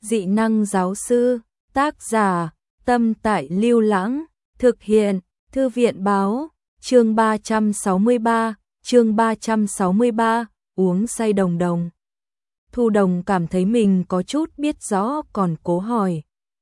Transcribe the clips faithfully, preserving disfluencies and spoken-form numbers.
dị năng giáo sư, tác giả, Tâm Tại Lưu Lãng, thực hiện, Thư viện báo, chương ba trăm sáu mươi ba, chương ba trăm sáu mươi ba, uống say đồng đồng. Thu Đồng cảm thấy mình có chút biết rõ còn cố hỏi.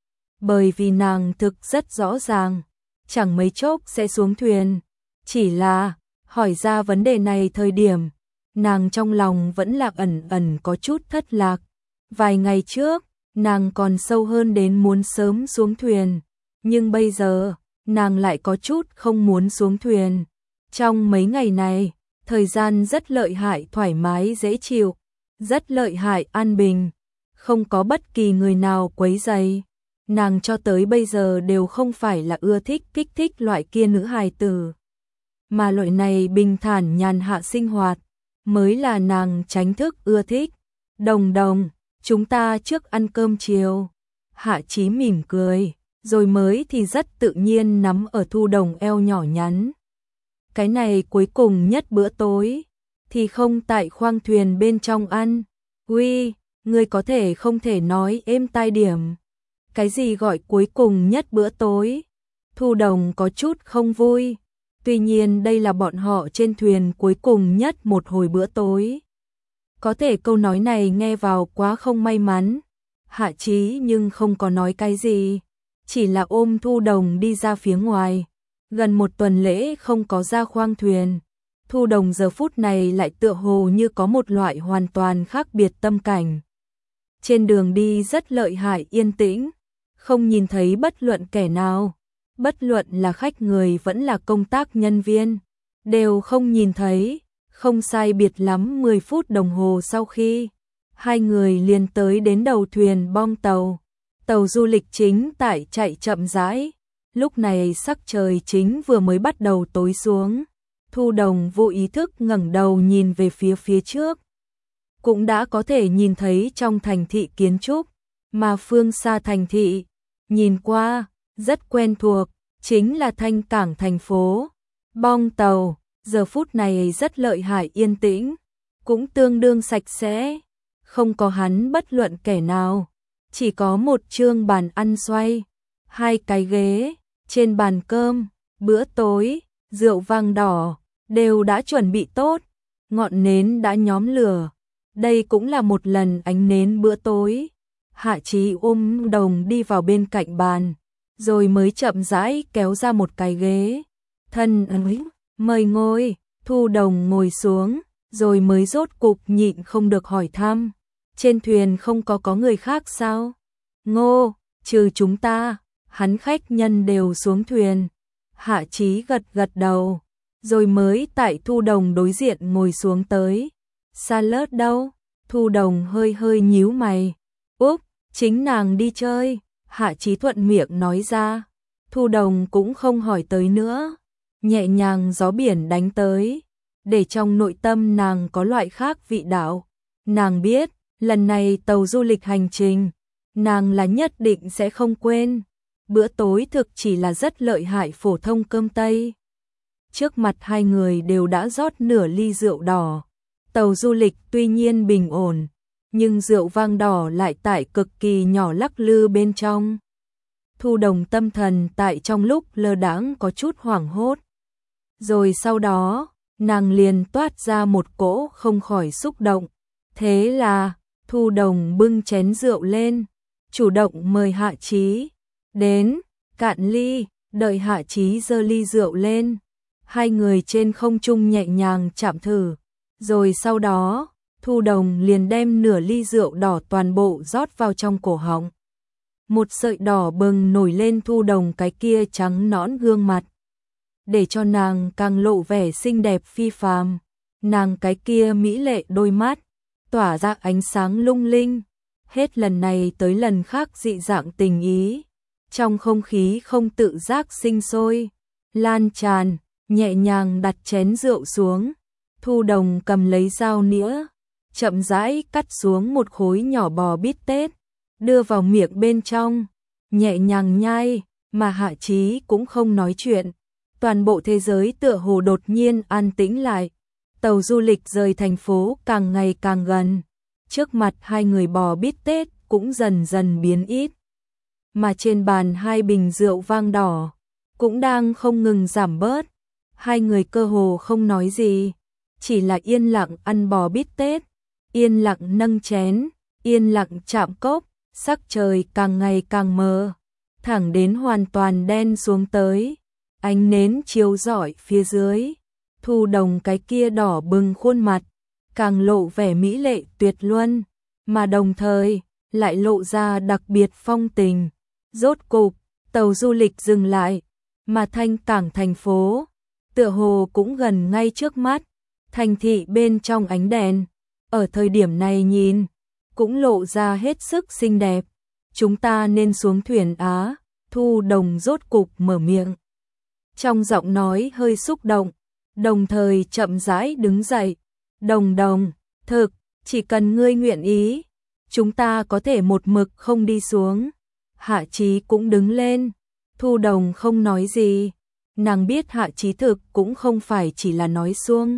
Bởi vì nàng thực rất rõ ràng, chẳng mấy chốc sẽ xuống thuyền. Chỉ là, hỏi ra vấn đề này thời điểm, nàng trong lòng vẫn là ẩn ẩn có chút thất lạc. Vài ngày trước, nàng còn sâu hơn đến muốn sớm xuống thuyền. Nhưng bây giờ, nàng lại có chút không muốn xuống thuyền. Trong mấy ngày này, thời gian rất lợi hại thoải mái dễ chịu, rất lợi hại an bình, không có bất kỳ người nào quấy rầy. Nàng cho tới bây giờ đều không phải là ưa thích kích thích loại kia nữ hài tử, mà loại này bình thản nhàn hạ sinh hoạt mới là nàng tránh thức ưa thích. Đồng đồng, chúng ta trước ăn cơm chiều. Hạ Chí mỉm cười, rồi mới thì rất tự nhiên nắm ở Thu Đồng eo nhỏ nhắn. Cái này cuối cùng nhất bữa tối, thì không tại khoang thuyền bên trong ăn. Uy, ngươi có thể không thể nói êm tai điểm. Cái gì gọi cuối cùng nhất bữa tối? Thu Đồng có chút không vui. Tuy nhiên đây là bọn họ trên thuyền cuối cùng nhất một hồi bữa tối. Có thể câu nói này nghe vào quá không may mắn. Hạ Chí nhưng không có nói cái gì, chỉ là ôm Thu Đồng đi ra phía ngoài. Gần một tuần lễ không có ra khoang thuyền, Thu Đồng giờ phút này lại tựa hồ như có một loại hoàn toàn khác biệt tâm cảnh. Trên đường đi rất lợi hại yên tĩnh, không nhìn thấy bất luận kẻ nào, bất luận là khách người vẫn là công tác nhân viên, đều không nhìn thấy. Không sai biệt lắm mười phút đồng hồ sau khi, hai người liền tới đến đầu thuyền bong tàu. Tàu du lịch chính tại chạy chậm rãi. Lúc này sắc trời chính vừa mới bắt đầu tối xuống. Thu Đồng vô ý thức ngẩng đầu nhìn về phía phía trước. Cũng đã có thể nhìn thấy trong thành thị kiến trúc, mà phương xa thành thị, nhìn qua, rất quen thuộc, chính là Thanh Cảng thành phố. Bong tàu, giờ phút này rất lợi hại yên tĩnh, cũng tương đương sạch sẽ, không có hắn bất luận kẻ nào. Chỉ có một chương bàn ăn xoay, hai cái ghế, trên bàn cơm, bữa tối, rượu vang đỏ, đều đã chuẩn bị tốt, ngọn nến đã nhóm lửa. Đây cũng là một lần ánh nến bữa tối. Hạ Chí ôm Đồng đi vào bên cạnh bàn, rồi mới chậm rãi kéo ra một cái ghế. Thân ơi, mời ngồi. Thu Đồng ngồi xuống, rồi mới rốt cục nhịn không được hỏi thăm. Trên thuyền không có có người khác sao? Ngô, trừ chúng ta, hắn khách nhân đều xuống thuyền. Hạ Chí gật gật đầu, rồi mới tại Thu Đồng đối diện ngồi xuống tới. Salad đâu? Thu Đồng hơi hơi nhíu mày. Úp, chính nàng đi chơi. Hạ Chí thuận miệng nói ra. Thu Đồng cũng không hỏi tới nữa. Nhẹ nhàng gió biển đánh tới, để trong nội tâm nàng có loại khác vị đạo. Nàng biết, lần này tàu du lịch hành trình, nàng là nhất định sẽ không quên. Bữa tối thực chỉ là rất lợi hại phổ thông cơm Tây. Trước mặt hai người đều đã rót nửa ly rượu đỏ. Tàu du lịch tuy nhiên bình ổn, nhưng rượu vang đỏ lại tại cực kỳ nhỏ lắc lư bên trong. Thu Đồng tâm thần tại trong lúc lơ đãng có chút hoảng hốt. Rồi sau đó, nàng liền toát ra một cỗ không khỏi xúc động. Thế là, Thu Đồng bưng chén rượu lên, chủ động mời Hạ Chí đến, cạn ly, đợi Hạ Chí giơ ly rượu lên. Hai người trên không trung nhẹ nhàng chạm thử, rồi sau đó, Thu Đồng liền đem nửa ly rượu đỏ toàn bộ rót vào trong cổ họng. Một sợi đỏ bừng nổi lên Thu Đồng cái kia trắng nõn gương mặt, để cho nàng càng lộ vẻ xinh đẹp phi phàm. Nàng cái kia mỹ lệ đôi mắt, tỏa ra ánh sáng lung linh, hết lần này tới lần khác dị dạng tình ý, trong không khí không tự giác sinh sôi, lan tràn. Nhẹ nhàng đặt chén rượu xuống, Thu Đồng cầm lấy dao nĩa, chậm rãi cắt xuống một khối nhỏ bò bít tết, đưa vào miệng bên trong, nhẹ nhàng nhai, mà Hạ Chí cũng không nói chuyện. Toàn bộ thế giới tựa hồ đột nhiên an tĩnh lại. Tàu du lịch rời thành phố càng ngày càng gần. Trước mặt hai người bò bít tết cũng dần dần biến ít. Mà trên bàn hai bình rượu vang đỏ cũng đang không ngừng giảm bớt. Hai người cơ hồ không nói gì, chỉ là yên lặng ăn bò bít tết, yên lặng nâng chén, yên lặng chạm cốc, sắc trời càng ngày càng mờ, thẳng đến hoàn toàn đen xuống tới. Ánh nến chiếu rọi phía dưới, Thu Đồng cái kia đỏ bừng khuôn mặt, càng lộ vẻ mỹ lệ tuyệt luân, mà đồng thời lại lộ ra đặc biệt phong tình. Rốt cục, tàu du lịch dừng lại, mà thanh cảng thành phố tựa hồ cũng gần ngay trước mắt. Thành thị bên trong ánh đèn, ở thời điểm này nhìn, cũng lộ ra hết sức xinh đẹp. Chúng ta nên xuống thuyền á, Thu Đồng rốt cục mở miệng. Trong giọng nói hơi xúc động, đồng thời chậm rãi đứng dậy. Đồng Đồng, thực, chỉ cần ngươi nguyện ý, chúng ta có thể một mực không đi xuống. Hạ Chí cũng đứng lên, Thu Đồng không nói gì. Nàng biết Hạ Chí thực cũng không phải chỉ là nói suông.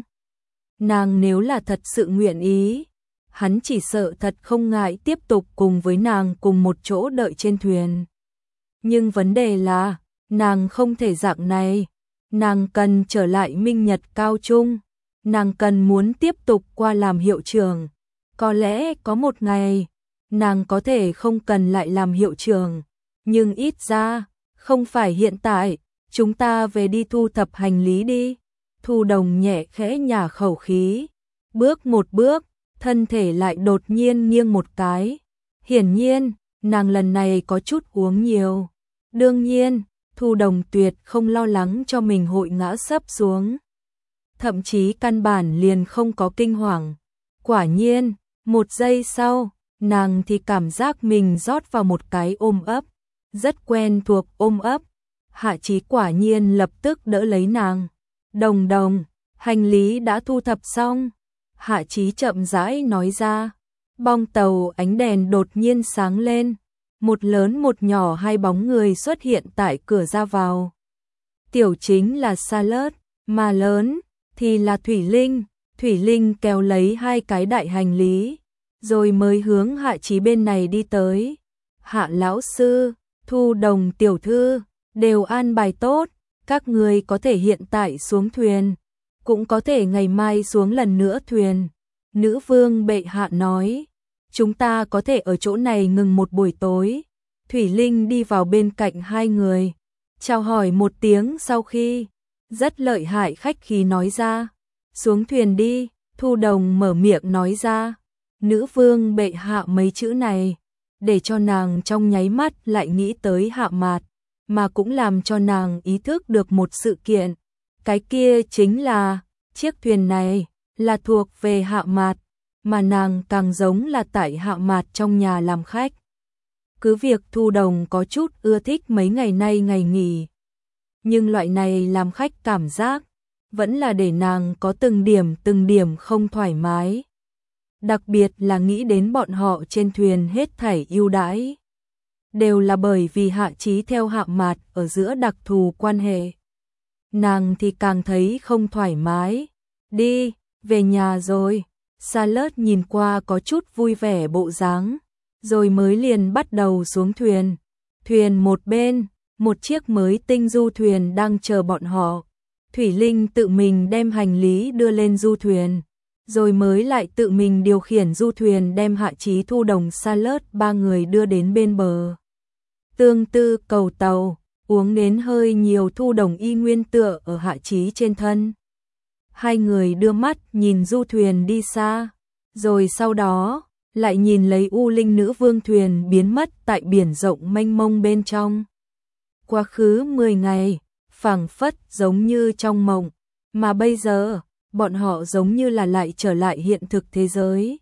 Nàng nếu là thật sự nguyện ý, hắn chỉ sợ thật không ngại tiếp tục cùng với nàng cùng một chỗ đợi trên thuyền. Nhưng vấn đề là, nàng không thể dạng này. Nàng cần trở lại Minh Nhật Cao Trung. Nàng cần muốn tiếp tục qua làm hiệu trưởng. Có lẽ có một ngày, nàng có thể không cần lại làm hiệu trưởng. Nhưng ít ra, không phải hiện tại. Chúng ta về đi thu thập hành lý đi. Thu Đồng nhẹ khẽ nhả khẩu khí. Bước một bước, thân thể lại đột nhiên nghiêng một cái. Hiển nhiên, nàng lần này có chút uống nhiều. Đương nhiên, Thu Đồng tuyệt không lo lắng cho mình hội ngã sấp xuống. Thậm chí căn bản liền không có kinh hoàng. Quả nhiên, một giây sau, nàng thì cảm giác mình rót vào một cái ôm ấp. Rất quen thuộc ôm ấp. Hạ Chí quả nhiên lập tức đỡ lấy nàng. Đồng Đồng, hành lý đã thu thập xong. Hạ Chí chậm rãi nói ra. Bong tàu ánh đèn đột nhiên sáng lên. Một lớn một nhỏ hai bóng người xuất hiện tại cửa ra vào. Tiểu chính là Charlotte, mà lớn thì là Thủy Linh. Thủy Linh kéo lấy hai cái đại hành lý, rồi mới hướng Hạ Chí bên này đi tới. Hạ lão sư, Thu Đồng tiểu thư, đều an bài tốt, các người có thể hiện tại xuống thuyền, cũng có thể ngày mai xuống lần nữa thuyền. Nữ vương bệ hạ nói, chúng ta có thể ở chỗ này ngừng một buổi tối. Thủy Linh đi vào bên cạnh hai người, chào hỏi một tiếng sau khi, rất lợi hại khách khí nói ra, xuống thuyền đi. Thu Đồng mở miệng nói ra, nữ vương bệ hạ mấy chữ này, để cho nàng trong nháy mắt lại nghĩ tới Hạ Mạt, mà cũng làm cho nàng ý thức được một sự kiện. Cái kia chính là, chiếc thuyền này là thuộc về Hạ Mạt, mà nàng càng giống là tại Hạ Mạt trong nhà làm khách. Cứ việc Thu Đồng có chút ưa thích mấy ngày nay ngày nghỉ, nhưng loại này làm khách cảm giác vẫn là để nàng có từng điểm từng điểm không thoải mái. Đặc biệt là nghĩ đến bọn họ trên thuyền hết thảy ưu đãi, đều là bởi vì Hạ Chí theo Hạ Mạt ở giữa đặc thù quan hệ. Nàng thì càng thấy không thoải mái. Đi, về nhà rồi. Charlotte nhìn qua có chút vui vẻ bộ dáng, rồi mới liền bắt đầu xuống thuyền. Thuyền một bên, một chiếc mới tinh du thuyền đang chờ bọn họ. Thủy Linh tự mình đem hành lý đưa lên du thuyền, rồi mới lại tự mình điều khiển du thuyền đem Hạ Chí, Thu Đồng, Charlotte ba người đưa đến bên bờ. Tương tư cầu tàu, uống đến hơi nhiều. Thu Đồng y nguyên tựa ở Hạ Chí trên thân. Hai người đưa mắt nhìn du thuyền đi xa, rồi sau đó lại nhìn lấy U Linh nữ vương thuyền biến mất tại biển rộng mênh mông bên trong. Quá khứ mười ngày, phảng phất giống như trong mộng, mà bây giờ, bọn họ giống như là lại trở lại hiện thực thế giới.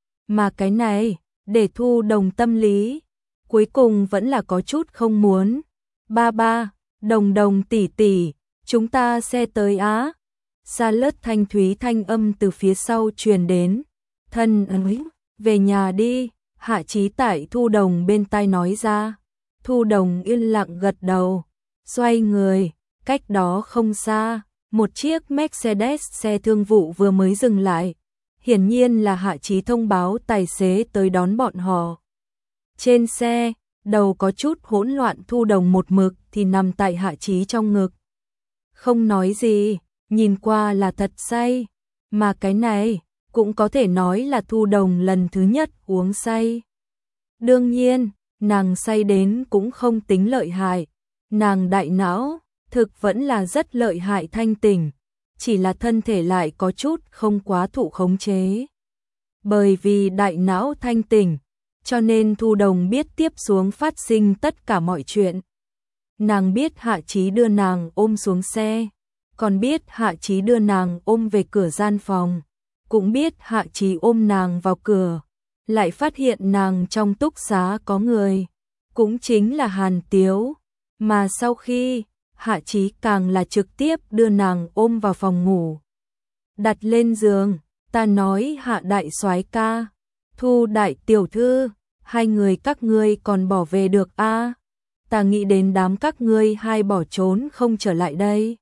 Mà cái này, để Thu Đồng tâm lý, cuối cùng vẫn là có chút không muốn. Ba ba, Đồng Đồng tỷ tỷ, chúng ta xe tới á. Charlotte thanh thúy thanh âm từ phía sau truyền đến. Thân ơi, về nhà đi. Hạ Chí tại Thu Đồng bên tai nói ra. Thu Đồng yên lặng gật đầu, xoay người, cách đó không xa, một chiếc Mercedes xe thương vụ vừa mới dừng lại. Hiển nhiên là Hạ Chí thông báo tài xế tới đón bọn họ. Trên xe, đầu có chút hỗn loạn Thu Đồng một mực thì nằm tại Hạ Chí trong ngực. Không nói gì, nhìn qua là thật say, mà cái này cũng có thể nói là Thu Đồng lần thứ nhất uống say. Đương nhiên, nàng say đến cũng không tính lợi hại, nàng đại não thực vẫn là rất lợi hại thanh tỉnh, chỉ là thân thể lại có chút không quá thụ khống chế. Bởi vì đại não thanh tỉnh, cho nên Thu Đồng biết tiếp xuống phát sinh tất cả mọi chuyện. Nàng biết Hạ Chí đưa nàng ôm xuống xe, còn biết Hạ Chí đưa nàng ôm về cửa gian phòng, cũng biết Hạ Chí ôm nàng vào cửa, lại phát hiện nàng trong túc xá có người, cũng chính là Hàn Tiếu, mà sau khi Hạ Chí càng là trực tiếp đưa nàng ôm vào phòng ngủ, đặt lên giường. Ta nói Hạ đại soái ca, Thu đại tiểu thư, hai người các ngươi còn bỏ về được a? À? Ta nghĩ đến đám các ngươi hai bỏ trốn không trở lại đây.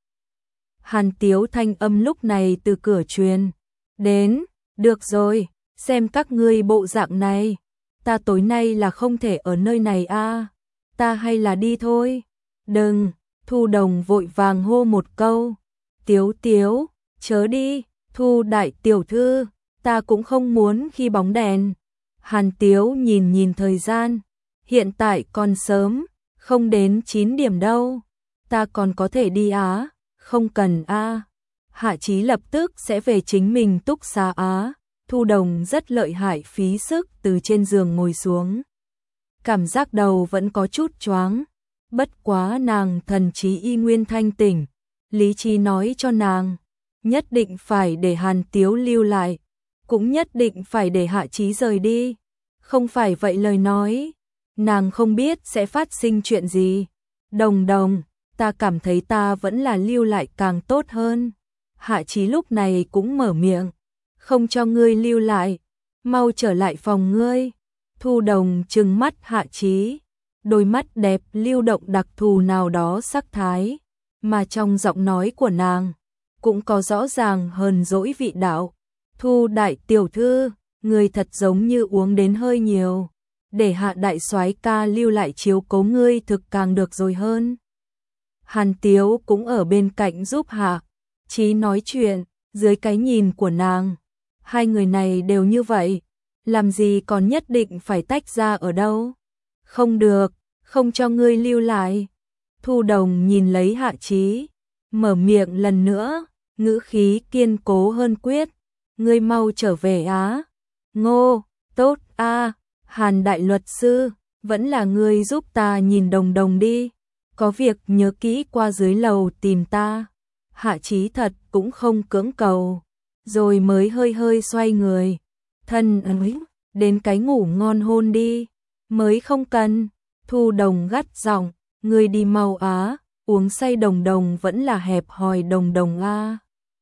Hàn Tiếu thanh âm lúc này từ cửa truyền đến, được rồi, xem các ngươi bộ dạng này, ta tối nay là không thể ở nơi này a, à? Ta hay là đi thôi. Đừng, Thu Đồng vội vàng hô một câu, Tiếu Tiếu, chớ đi. Thu đại tiểu thư, ta cũng không muốn khi bóng đèn. Hàn Tiếu nhìn nhìn thời gian, hiện tại còn sớm, không đến chín điểm đâu, ta còn có thể đi á, không cần a. Hạ Chí lập tức sẽ về chính mình túc xá á. Thu Đồng rất lợi hại phí sức từ trên giường ngồi xuống. Cảm giác đầu vẫn có chút choáng, bất quá nàng thần trí y nguyên thanh tỉnh, lý trí nói cho nàng nhất định phải để Hàn Tiếu lưu lại, cũng nhất định phải để Hạ Chí rời đi. Không phải vậy lời nói, nàng không biết sẽ phát sinh chuyện gì. Đồng Đồng, ta cảm thấy ta vẫn là lưu lại càng tốt hơn. Hạ Chí lúc này cũng mở miệng, không cho ngươi lưu lại, mau trở lại phòng ngươi. Thu Đồng trừng mắt Hạ Chí, đôi mắt đẹp lưu động đặc thù nào đó sắc thái, mà trong giọng nói của nàng cũng có rõ ràng hờn dỗi vị đạo. Thu đại tiểu thư, người thật giống như uống đến hơi nhiều, để Hạ đại soái ca lưu lại chiếu cố ngươi thực càng được rồi hơn. Hàn Tiếu cũng ở bên cạnh giúp Hạ Chí nói chuyện, dưới cái nhìn của nàng, hai người này đều như vậy, làm gì còn nhất định phải tách ra ở đâu. Không được, không cho ngươi lưu lại. Thu Đồng nhìn lấy Hạ Chí, mở miệng lần nữa, ngữ khí kiên cố hơn quyết, ngươi mau trở về á. Ngô, tốt a, Hàn đại luật sư, vẫn là ngươi giúp ta nhìn Đồng Đồng đi, có việc nhớ kỹ qua dưới lầu tìm ta. Hạ Chí thật cũng không cưỡng cầu, rồi mới hơi hơi xoay người, thân ấy, đến cái ngủ ngon hôn đi, mới không cần. Thu Đồng gắt giọng, ngươi đi mau á, uống say Đồng Đồng vẫn là hẹp hòi Đồng Đồng a.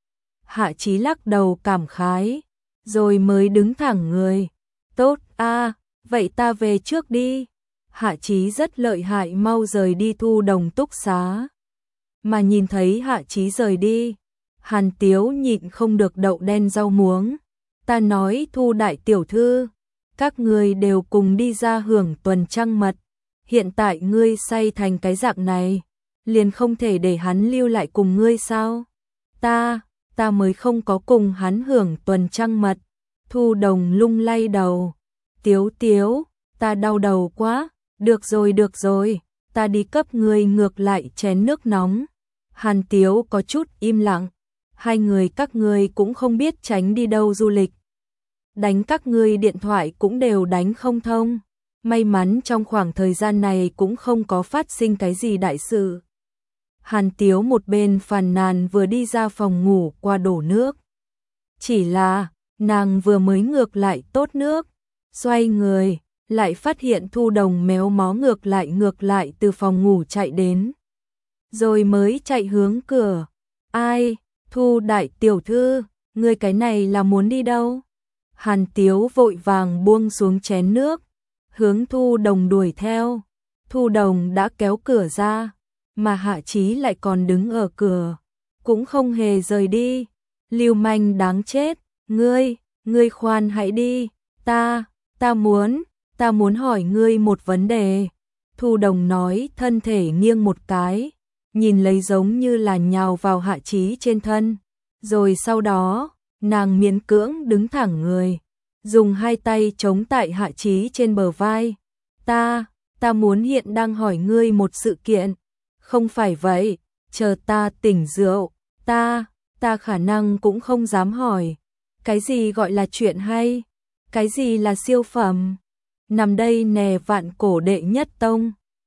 Hạ Chí lắc đầu cảm khái, rồi mới đứng thẳng người. Tốt a, vậy ta về trước đi. Hạ Chí rất lợi hại mau rời đi Thu Đồng túc xá. Mà nhìn thấy Hạ Chí rời đi, Hàn Tiếu nhịn không được đậu đen rau muống. Ta nói Thu đại tiểu thư, các ngươi đều cùng đi ra hưởng tuần trăng mật, hiện tại ngươi say thành cái dạng này, liền không thể để hắn lưu lại cùng ngươi sao? Ta, ta mới không có cùng hắn hưởng tuần trăng mật. Thu Đồng lung lay đầu, Tiếu Tiếu, ta đau đầu quá, được rồi được rồi, ta đi cấp ngươi ngược lại chén nước nóng. Hàn Tiếu có chút im lặng, hai người các ngươi cũng không biết tránh đi đâu du lịch. Đánh các ngươi điện thoại cũng đều đánh không thông, may mắn trong khoảng thời gian này cũng không có phát sinh cái gì đại sự. Hàn Tiếu một bên phàn nàn vừa đi ra phòng ngủ qua đổ nước. Chỉ là, nàng vừa mới ngược lại tốt nước, xoay người, lại phát hiện Thu Đồng méo mó ngược lại ngược lại từ phòng ngủ chạy đến. Rồi mới chạy hướng cửa. Ai, Thu đại tiểu thư, ngươi cái này là muốn đi đâu? Hàn Tiếu vội vàng buông xuống chén nước, hướng Thu Đồng đuổi theo. Thu Đồng đã kéo cửa ra, mà Hạ Chí lại còn đứng ở cửa, cũng không hề rời đi. Lưu manh đáng chết, ngươi, ngươi khoan hãy đi, ta, ta muốn, ta muốn hỏi ngươi một vấn đề. Thu Đồng nói, thân thể nghiêng một cái, nhìn lấy giống như là nhào vào Hạ Chí trên thân. Rồi sau đó, nàng miễn cưỡng đứng thẳng người, dùng hai tay chống tại Hạ Chí trên bờ vai. Ta, ta muốn hiện đang hỏi ngươi một sự kiện. Không phải vậy, chờ ta tỉnh rượu, ta, ta khả năng cũng không dám hỏi. Cái gì gọi là chuyện hay? Cái gì là siêu phẩm? Nằm đây nè, vạn cổ đệ nhất tông.